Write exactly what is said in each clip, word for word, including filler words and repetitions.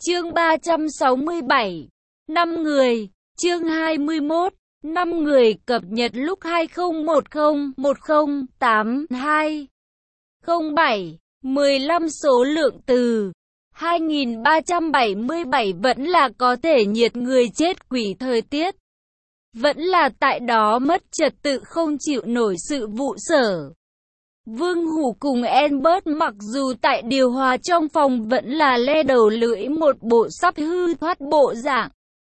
Chương ba trăm sáu mươi bảy. năm người. Chương hai mươi mốt. năm người cập nhật lúc hai không một không một không tám hai không bảy. mười lăm số lượng từ. hai nghìn ba trăm bảy mươi bảy vẫn là có thể nhiệt người chết quỷ thời tiết. Vẫn là tại đó mất trật tự không chịu nổi sự vụ sở. Vương Hủ cùng Albert mặc dù tại điều hòa trong phòng vẫn là le đầu lưỡi một bộ sắp hư thoát bộ dạng.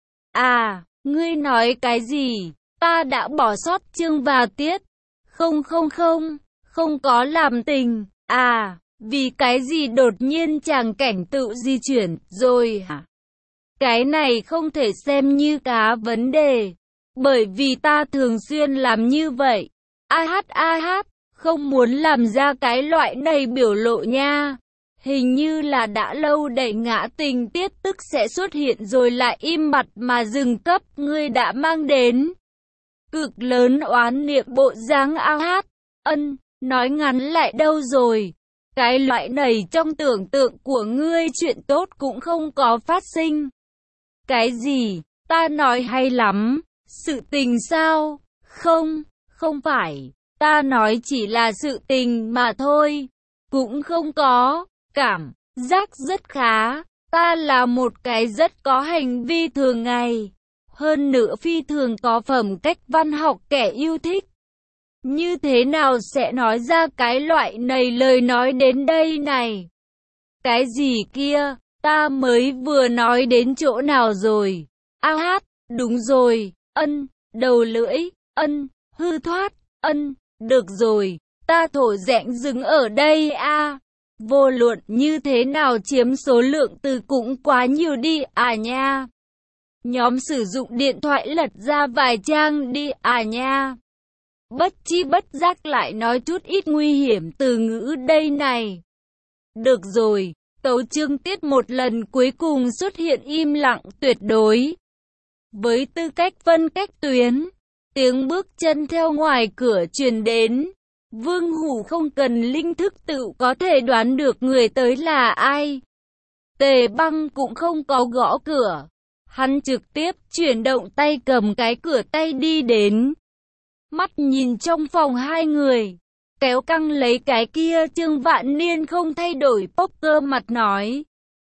À, ngươi nói cái gì? Ta đã bỏ sót chương và tiết. Không không không, không có làm tình. À, vì cái gì đột nhiên chàng cảnh tự di chuyển rồi hả? Cái này không thể xem như cá vấn đề. Bởi vì ta thường xuyên làm như vậy. A hát a hát. Không muốn làm ra cái loại này biểu lộ nha. Hình như là đã lâu đẩy ngã tình tiết tức sẽ xuất hiện rồi lại im mặt mà dừng cấp ngươi đã mang đến. Cực lớn oán niệm bộ dáng a hát. Ân, nói ngắn lại đâu rồi. Cái loại này trong tưởng tượng của ngươi chuyện tốt cũng không có phát sinh. Cái gì? Ta nói hay lắm. Sự tình sao? Không, không phải. Ta nói chỉ là sự tình mà thôi. Cũng không có. Cảm giác rất khá. Ta là một cái rất có hành vi thường ngày. Hơn nữa phi thường có phẩm cách văn học kẻ yêu thích. Như thế nào sẽ nói ra cái loại này lời nói đến đây này? Cái gì kia? Ta mới vừa nói đến chỗ nào rồi? A hát, đúng rồi. Ân, đầu lưỡi. Ân, hư thoát. Ân. Được rồi, ta thổ rẽnh dừng ở đây a. À. Vô luận như thế nào chiếm số lượng từ cũng quá nhiều đi à nha. Nhóm sử dụng điện thoại lật ra vài trang đi à nha. Bất chi bất giác lại nói chút ít nguy hiểm từ ngữ đây này. Được rồi, tấu chương tiết một lần cuối cùng xuất hiện im lặng tuyệt đối. Với tư cách phân cách tuyến. Tiếng bước chân theo ngoài cửa truyền đến. Vương Hủ không cần linh thức tự có thể đoán được người tới là ai. Tề Băng cũng không có gõ cửa. Hắn trực tiếp chuyển động tay cầm cái cửa tay đi đến. Mắt nhìn trong phòng hai người. Kéo căng lấy cái kia Trương Vạn Niên không thay đổi poker mặt nói.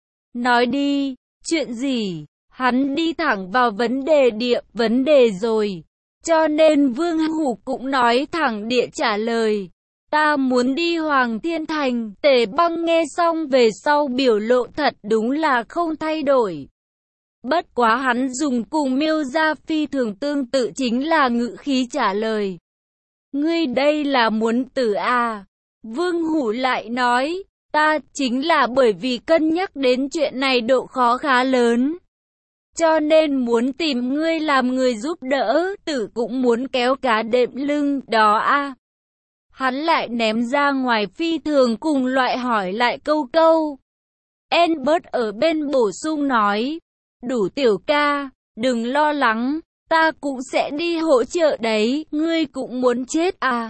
Nói đi, chuyện gì? Hắn đi thẳng vào vấn đề địa vấn đề rồi. Cho nên Vương Hủ cũng nói thẳng địa trả lời. Ta muốn đi Hoàng Thiên Thành. Tề Băng nghe xong về sau biểu lộ thật đúng là không thay đổi. Bất quá hắn dùng cùng Miêu Gia phi thường tương tự chính là ngữ khí trả lời. Ngươi đây là muốn tử à? Vương Hủ lại nói. Ta chính là bởi vì cân nhắc đến chuyện này độ khó khá lớn. Cho nên muốn tìm ngươi làm người giúp đỡ, tử cũng muốn kéo cá đệm lưng, đó a. À. Hắn lại ném ra ngoài phi thường cùng loại hỏi lại câu câu. Albert ở bên bổ sung nói, đủ tiểu ca, đừng lo lắng, ta cũng sẽ đi hỗ trợ đấy, ngươi cũng muốn chết à.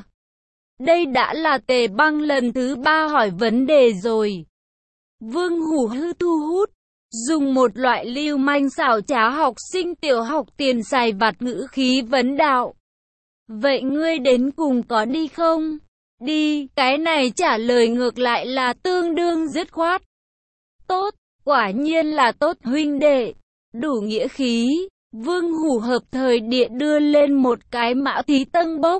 Đây đã là Tề Băng lần thứ ba hỏi vấn đề rồi. Vương Hủ hư thu hút. Dùng một loại lưu manh xảo trá học sinh tiểu học tiền xài vặt ngữ khí vấn đạo. Vậy ngươi đến cùng có đi không? Đi, cái này trả lời ngược lại là tương đương dứt khoát. Tốt, quả nhiên là tốt huynh đệ. Đủ nghĩa khí, Vương Hủ hợp thời địa đưa lên một cái mã thí tân bốc.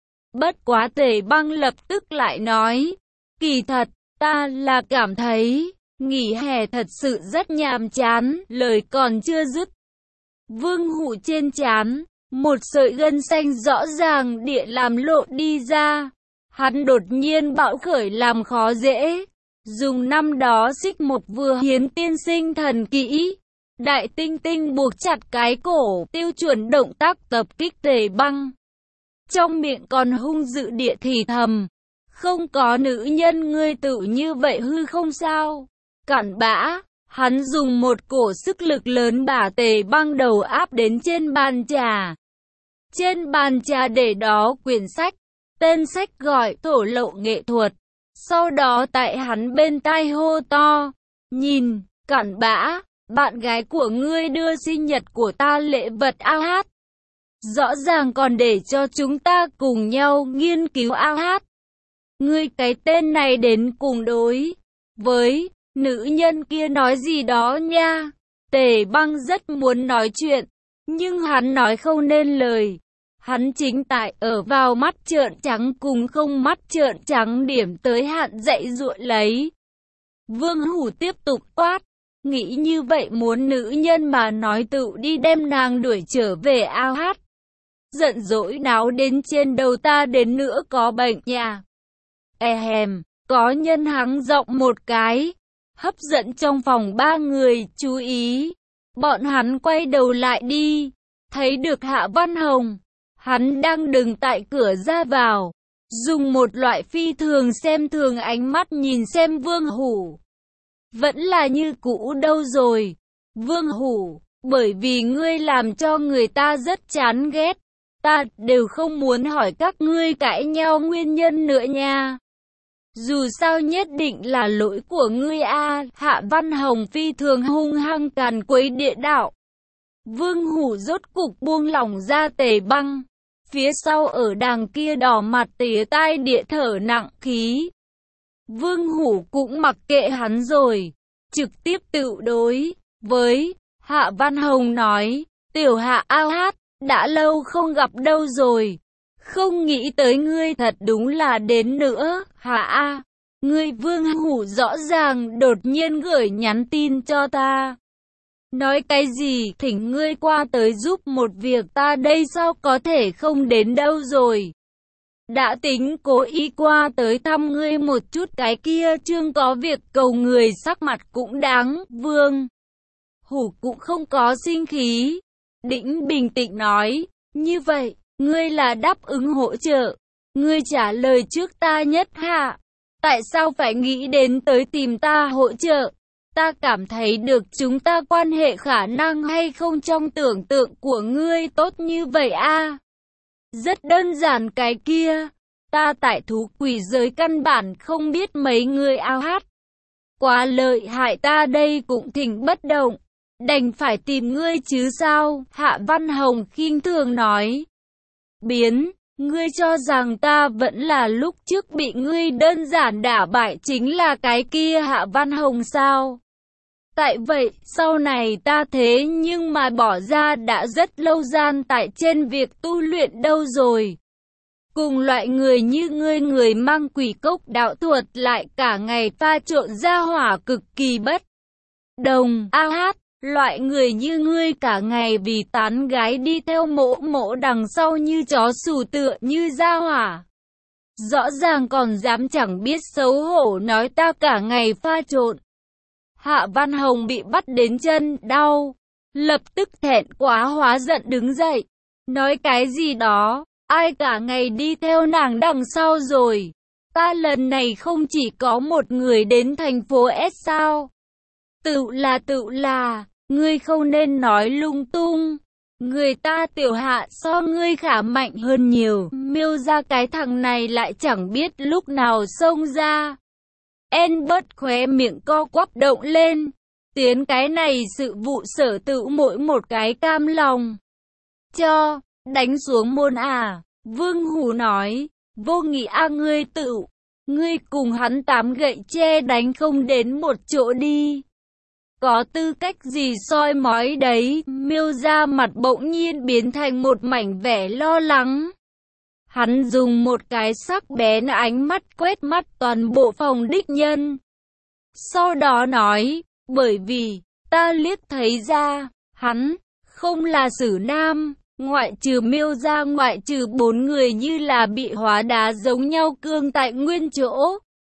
Bất quá Tề Băng lập tức lại nói. Kỳ thật, ta là cảm thấy... nghỉ hè thật sự rất nhàm chán, lời còn chưa dứt. Vương Hủ trên trán, một sợi gân xanh rõ ràng địa làm lộ đi ra. Hắn đột nhiên bạo khởi làm khó dễ. Dùng năm đó xích mộc vừa hiến tiên sinh thần kỹ. Đại tinh tinh buộc chặt cái cổ, tiêu chuẩn động tác tập kích Tề Băng. Trong miệng còn hung dữ địa thì thầm. Không có nữ nhân ngươi tự như vậy hư không sao? Cặn bã, hắn dùng một cổ sức lực lớn bả Tề Băng đầu áp đến trên bàn trà. Trên bàn trà để đó quyển sách, tên sách gọi Thổ Lậu Nghệ Thuật. Sau đó tại hắn bên tai hô to, nhìn, cặn bã, bạn gái của ngươi đưa sinh nhật của ta lễ vật a hát. Rõ ràng còn để cho chúng ta cùng nhau nghiên cứu a hát. Ngươi cái tên này đến cùng đối với nữ nhân kia nói gì đó nha. Tề Băng rất muốn nói chuyện, nhưng hắn nói không nên lời. Hắn chính tại ở vào mắt trợn trắng cùng không mắt trợn trắng điểm tới hạn dạy dụa lấy. Vương Hủ tiếp tục quát, nghĩ như vậy muốn nữ nhân mà nói tự đi đem nàng đuổi trở về a hát. Giận dỗi náo đến trên đầu ta đến nữa có bệnh nhà. Ehem, có nhân hắng giọng một cái, hấp dẫn trong phòng ba người chú ý. Bọn hắn quay đầu lại đi, thấy được Hạ Văn Hồng. Hắn đang đứng tại cửa ra vào, dùng một loại phi thường xem thường ánh mắt nhìn xem Vương Hủ. Vẫn là như cũ đâu rồi, Vương Hủ, bởi vì ngươi làm cho người ta rất chán ghét. Ta đều không muốn hỏi các ngươi cãi nhau nguyên nhân nữa nha. Dù sao nhất định là lỗi của ngươi a. Hạ Văn Hồng phi thường hung hăng càn quấy địa đạo. Vương Hủ rốt cục buông lỏng ra Tề Băng. Phía sau ở đằng kia đỏ mặt tía tai địa thở nặng khí. Vương Hủ cũng mặc kệ hắn rồi, trực tiếp tự đối với Hạ Văn Hồng nói, tiểu Hạ a hát, đã lâu không gặp đâu rồi. Không nghĩ tới ngươi thật đúng là đến nữa, Hạ a. Ngươi Vương Hủ rõ ràng đột nhiên gửi nhắn tin cho ta. Nói cái gì, thỉnh ngươi qua tới giúp một việc ta đây sao có thể không đến đâu rồi. Đã tính cố ý qua tới thăm ngươi một chút cái kia chương có việc cầu người sắc mặt cũng đáng. Vương Hủ cũng không có sinh khí. Đĩnh bình tĩnh nói, như vậy, ngươi là đáp ứng hỗ trợ. Ngươi trả lời trước ta nhất hạ. Tại sao phải nghĩ đến tới tìm ta hỗ trợ? Ta cảm thấy được chúng ta quan hệ khả năng hay không trong tưởng tượng của ngươi tốt như vậy a. Rất đơn giản cái kia. Ta tại thú quỷ giới căn bản không biết mấy người ao hát. Quá lợi hại ta đây cũng thỉnh bất động. Đành phải tìm ngươi chứ sao? Hạ Văn Hồng khinh thường nói. Biến, ngươi cho rằng ta vẫn là lúc trước bị ngươi đơn giản đả bại chính là cái kia Hạ Văn Hồng sao? Tại vậy, sau này ta thế nhưng mà bỏ ra đã rất lâu gian tại trên việc tu luyện đâu rồi. Cùng loại người như ngươi người mang quỷ cốc đạo thuật lại cả ngày pha trộn ra hỏa cực kỳ bất đồng. A hát, loại người như ngươi cả ngày vì tán gái đi theo mỗ mỗ đằng sau như chó sù tựa như ra hỏa. Rõ ràng còn dám chẳng biết xấu hổ nói ta cả ngày pha trộn. Hạ Văn Hồng bị bắt đến chân đau, lập tức thẹn quá hóa giận đứng dậy, nói cái gì đó, ai cả ngày đi theo nàng đằng sau rồi, ta lần này không chỉ có một người đến thành phố S sao, tự là tự là, ngươi không nên nói lung tung, người ta tiểu Hạ so ngươi khả mạnh hơn nhiều, miêu ra cái thằng này lại chẳng biết lúc nào xông ra. Albert khóe miệng co quắp động lên, tiến cái này sự vụ sở tự mỗi một cái cam lòng. Cho, đánh xuống môn à, Vương Hủ nói, vô nghị a ngươi tự, ngươi cùng hắn tám gậy tre đánh không đến một chỗ đi. Có tư cách gì soi mói đấy, miêu ra mặt bỗng nhiên biến thành một mảnh vẻ lo lắng. Hắn dùng một cái sắc bén ánh mắt quét mắt toàn bộ phòng đích nhân. Sau đó nói, bởi vì, ta liếc thấy ra, hắn, không là Sử Nam, ngoại trừ miêu ra ngoại trừ bốn người như là bị hóa đá giống nhau cương tại nguyên chỗ.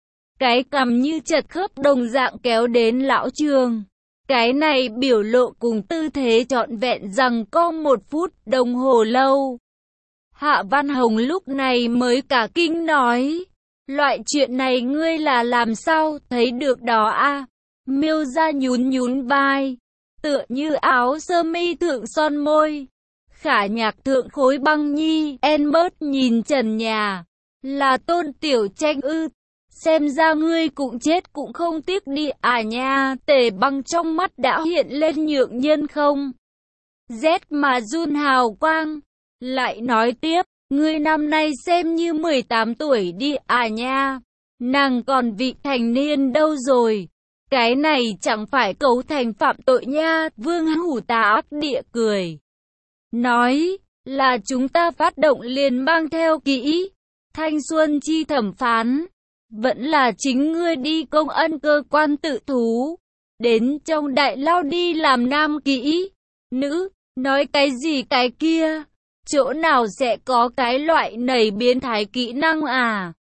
Cái cằm như chật khớp đồng dạng kéo đến lão Trường. Cái này biểu lộ cùng tư thế trọn vẹn rằng có một phút đồng hồ lâu. Hạ Văn Hồng lúc này mới cả kinh nói, loại chuyện này ngươi là làm sao thấy được đó a? Miêu ra nhún nhún vai, tựa như áo sơ mi thượng son môi, khả nhạc thượng khối băng nhi. Albert nhìn trần nhà, là Tôn Tiểu Tranh ư? xem ra ngươi cũng chết cũng không tiếc đi à nha. Tề Băng trong mắt đã hiện lên nhượng nhân không rét mà run hào quang, lại nói tiếp, ngươi năm nay xem như mười tám tuổi đi à nha, nàng còn vị thành niên đâu rồi, cái này chẳng phải cấu thành phạm tội nha. Vương Hủ tà ác địa cười, nói, là chúng ta phát động liền mang theo kỹ thanh xuân chi thẩm phán, vẫn là chính ngươi đi công ân cơ quan tự thú, đến trong đại lao đi làm nam kỹ nữ, nói cái gì cái kia, chỗ nào sẽ có cái loại nảy biến thái kỹ năng à?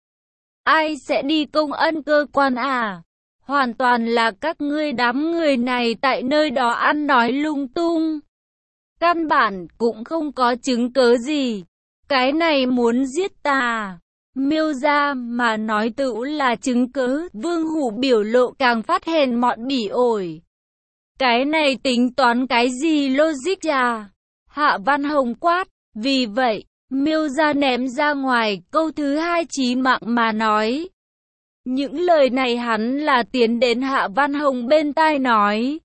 Ai sẽ đi công ân cơ quan à? Hoàn toàn là các ngươi đám người này tại nơi đó ăn nói lung tung. Căn bản cũng không có chứng cớ gì. Cái này muốn giết ta. Miêu ra mà nói tự là chứng cớ. Vương Hủ biểu lộ càng phát hèn mọn bỉ ổi. Cái này tính toán cái gì logic à? Hạ Văn Hồng quát. Vì vậy, Miêu ra ném ra ngoài câu thứ hai chí mạng mà nói. Những lời này hắn là tiến đến Hạ Văn Hồng bên tai nói.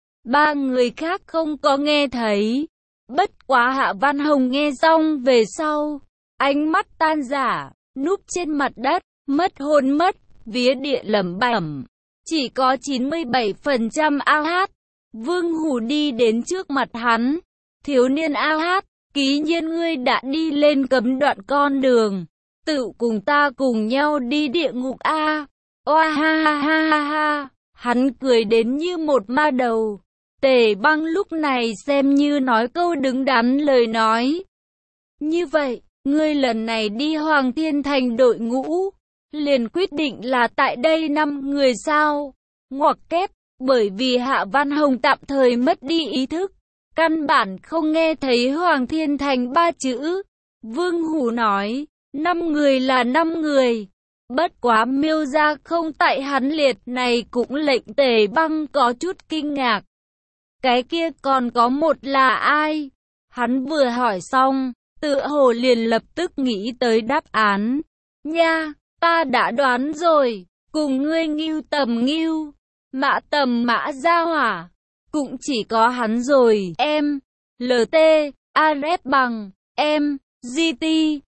Ba người khác không có nghe thấy. Bất quá Hạ Văn Hồng nghe xong về sau, ánh mắt tan rã, núp trên mặt đất, mất hồn mất vía địa lẩm bẩm. Chỉ có chín mươi bảy phần trăm a hát. Vương Hủ đi đến trước mặt hắn. Thiếu niên a hát, ký nhiên ngươi đã đi lên cấm đoạn con đường. Tự cùng ta cùng nhau đi địa ngục a. Oa ha ha ha ha ha. Hắn cười đến như một ma đầu. Tề Băng lúc này xem như nói câu đứng đắn lời nói. Như vậy, ngươi lần này đi Hoàng Thiên Thành đội ngũ, liền quyết định là tại đây năm người sao? Ngoặc kép, bởi vì Hạ Văn Hồng tạm thời mất đi ý thức, căn bản không nghe thấy Hoàng Thiên Thành ba chữ. Vương Hủ nói, năm người là năm người. Bất quá Miêu ra không tại hắn liệt này cũng lệnh Tề Băng có chút kinh ngạc. Cái kia còn có một là ai? Hắn vừa hỏi xong, tựa hồ liền lập tức nghĩ tới đáp án. Nha, ta đã đoán rồi, cùng ngươi Ngưu Tầm Ngưu, Mã Tầm Mã Gia Hỏa, cũng chỉ có hắn rồi. Em, lờ tê, a rép bằng, em, giê tê,